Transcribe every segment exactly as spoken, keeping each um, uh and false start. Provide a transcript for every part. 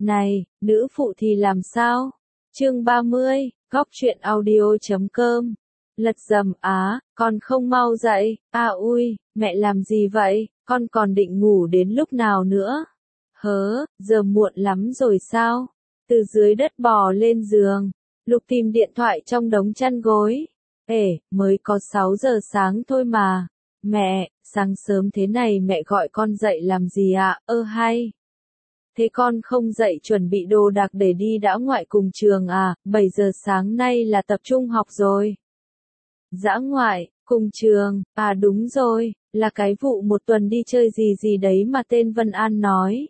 Này, nữ phụ thì làm sao? Chương ba mươi, góc truyện audio chấm com. Lật dầm á, con không mau dậy, à ui, mẹ làm gì vậy, con còn định ngủ đến lúc nào nữa? Hớ, giờ muộn lắm rồi sao? Từ dưới đất bò lên giường, Lục tìm điện thoại trong đống chăn gối. Ê, mới có sáu giờ sáng thôi mà. Mẹ, sáng sớm thế này mẹ gọi con dậy làm gì ạ? Ơ hay. Thế con không dậy chuẩn bị đồ đạc để đi dã ngoại cùng trường à? bảy giờ sáng nay là tập trung học rồi. Dã ngoại, cùng trường, à đúng rồi, là cái vụ một tuần đi chơi gì gì đấy mà tên Vân An nói.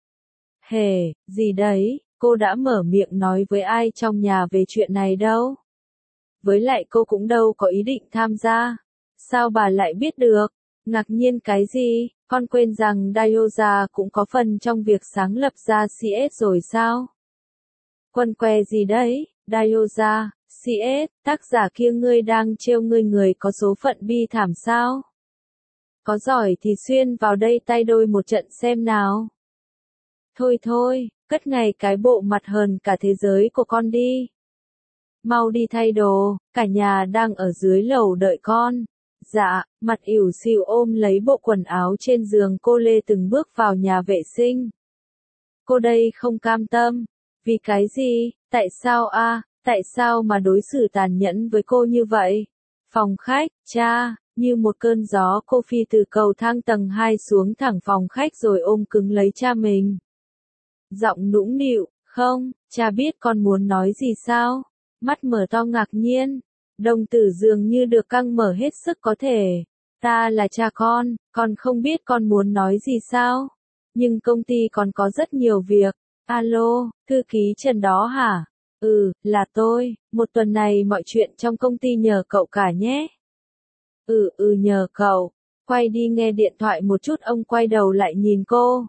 Hề, gì đấy, cô đã mở miệng nói với ai trong nhà về chuyện này đâu. Với lại cô cũng đâu có ý định tham gia. Sao bà lại biết được? Ngạc nhiên cái gì? Con quên rằng Dioza cũng có phần trong việc sáng lập ra xê ét rồi sao? Quần què gì đấy? Dioza, xê ét, tác giả kia ngươi đang trêu ngươi người có số phận bi thảm sao? Có giỏi thì xuyên vào đây tay đôi một trận xem nào. Thôi thôi, cất ngay cái bộ mặt hờn cả thế giới của con đi. Mau đi thay đồ, cả nhà đang ở dưới lầu đợi con. Dạ, mặt ỉu xìu ôm lấy bộ quần áo trên giường cô lê từng bước vào nhà vệ sinh. Cô đây không cam tâm. Vì cái gì? Tại sao a? Tại sao mà đối xử tàn nhẫn với cô như vậy? Phòng khách, cha, như một cơn gió cô phi từ cầu thang tầng hai xuống thẳng phòng khách rồi ôm cứng lấy cha mình. Giọng nũng nịu, không, cha biết con muốn nói gì sao? Mắt mở to ngạc nhiên. Đồng tử dường như được căng mở hết sức có thể. Ta là cha con, con không biết con muốn nói gì sao? Nhưng công ty còn có rất nhiều việc. Alo, thư ký Trần đó hả? Ừ, là tôi, một tuần này mọi chuyện trong công ty nhờ cậu cả nhé. Ừ ừ nhờ cậu. Quay đi nghe điện thoại một chút, ông quay đầu lại nhìn cô.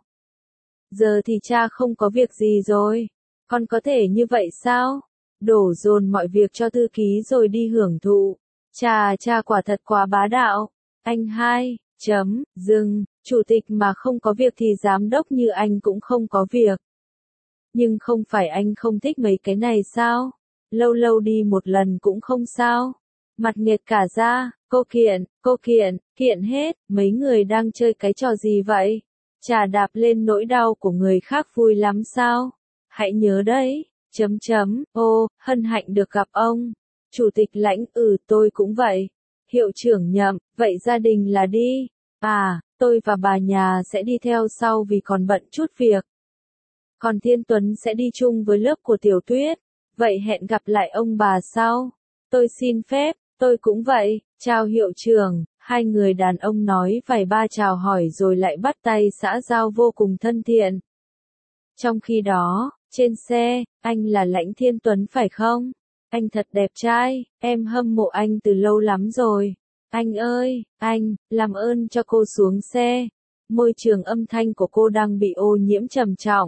Giờ thì cha không có việc gì rồi. Con có thể như vậy sao? Đổ dồn mọi việc cho thư ký rồi đi hưởng thụ. Chà cha quả thật quá bá đạo. Anh hai, chấm, dừng, chủ tịch mà không có việc thì giám đốc như anh cũng không có việc. Nhưng không phải anh không thích mấy cái này sao? Lâu lâu đi một lần cũng không sao. Mặt nghệt cả ra, cô kiện, cô kiện, kiện hết, mấy người đang chơi cái trò gì vậy? Chà đạp lên nỗi đau của người khác vui lắm sao? Hãy nhớ đấy. Chấm chấm, ô, hân hạnh được gặp ông. Chủ tịch Lãnh, ừ tôi cũng vậy. Hiệu trưởng Nhậm, vậy gia đình là đi. À, tôi và bà nhà sẽ đi theo sau vì còn bận chút việc. Còn Thiên Tuấn sẽ đi chung với lớp của Tiểu Tuyết. Vậy hẹn gặp lại ông bà sau. Tôi xin phép, tôi cũng vậy. Chào hiệu trưởng. Hai người đàn ông nói vài ba chào hỏi rồi lại bắt tay xã giao vô cùng thân thiện. Trong khi đó, trên xe, anh là Lãnh Thiên Tuấn phải không? Anh thật đẹp trai, em hâm mộ anh từ lâu lắm rồi. Anh ơi, anh, làm ơn cho cô xuống xe. Môi trường âm thanh của cô đang bị ô nhiễm trầm trọng.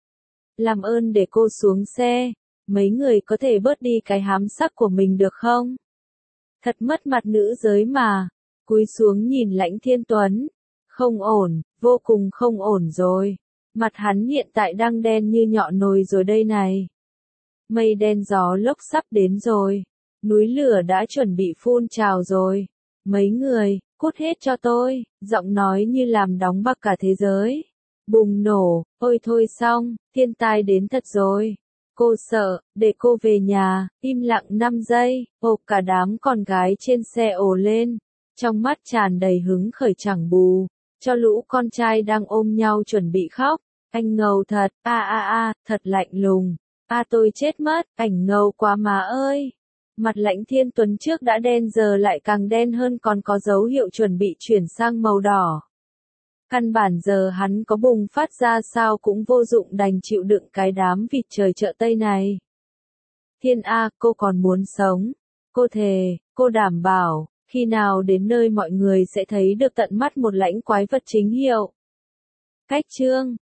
Làm ơn để cô xuống xe. Mấy người có thể bớt đi cái hám sắc của mình được không? Thật mất mặt nữ giới mà. Cúi xuống nhìn Lãnh Thiên Tuấn. Không ổn, vô cùng không ổn rồi. Mặt hắn hiện tại đang đen như nhọ nồi rồi đây này. Mây đen gió lốc sắp đến rồi. Núi lửa đã chuẩn bị phun trào rồi. Mấy người, cút hết cho tôi. Giọng nói như làm đóng băng cả thế giới. Bùng nổ, ôi thôi xong, thiên tai đến thật rồi. Cô sợ, để cô về nhà, im lặng năm giây, ồ cả đám con gái trên xe ồ lên. Trong mắt tràn đầy hứng khởi chẳng bù. Cho lũ con trai đang ôm nhau chuẩn bị khóc. Anh ngầu thật, a a a, thật lạnh lùng. A tôi chết mất, ảnh ngầu quá má ơi. Mặt Lãnh Thiên Tuấn trước đã đen giờ lại càng đen hơn, còn có dấu hiệu chuẩn bị chuyển sang màu đỏ. Căn bản giờ hắn có bùng phát ra sao cũng vô dụng, đành chịu đựng cái đám vịt trời chợ Tây này. Thiên A, cô còn muốn sống. Cô thề, cô đảm bảo, khi nào đến nơi mọi người sẽ thấy được tận mắt một lãnh quái vật chính hiệu. Cách chương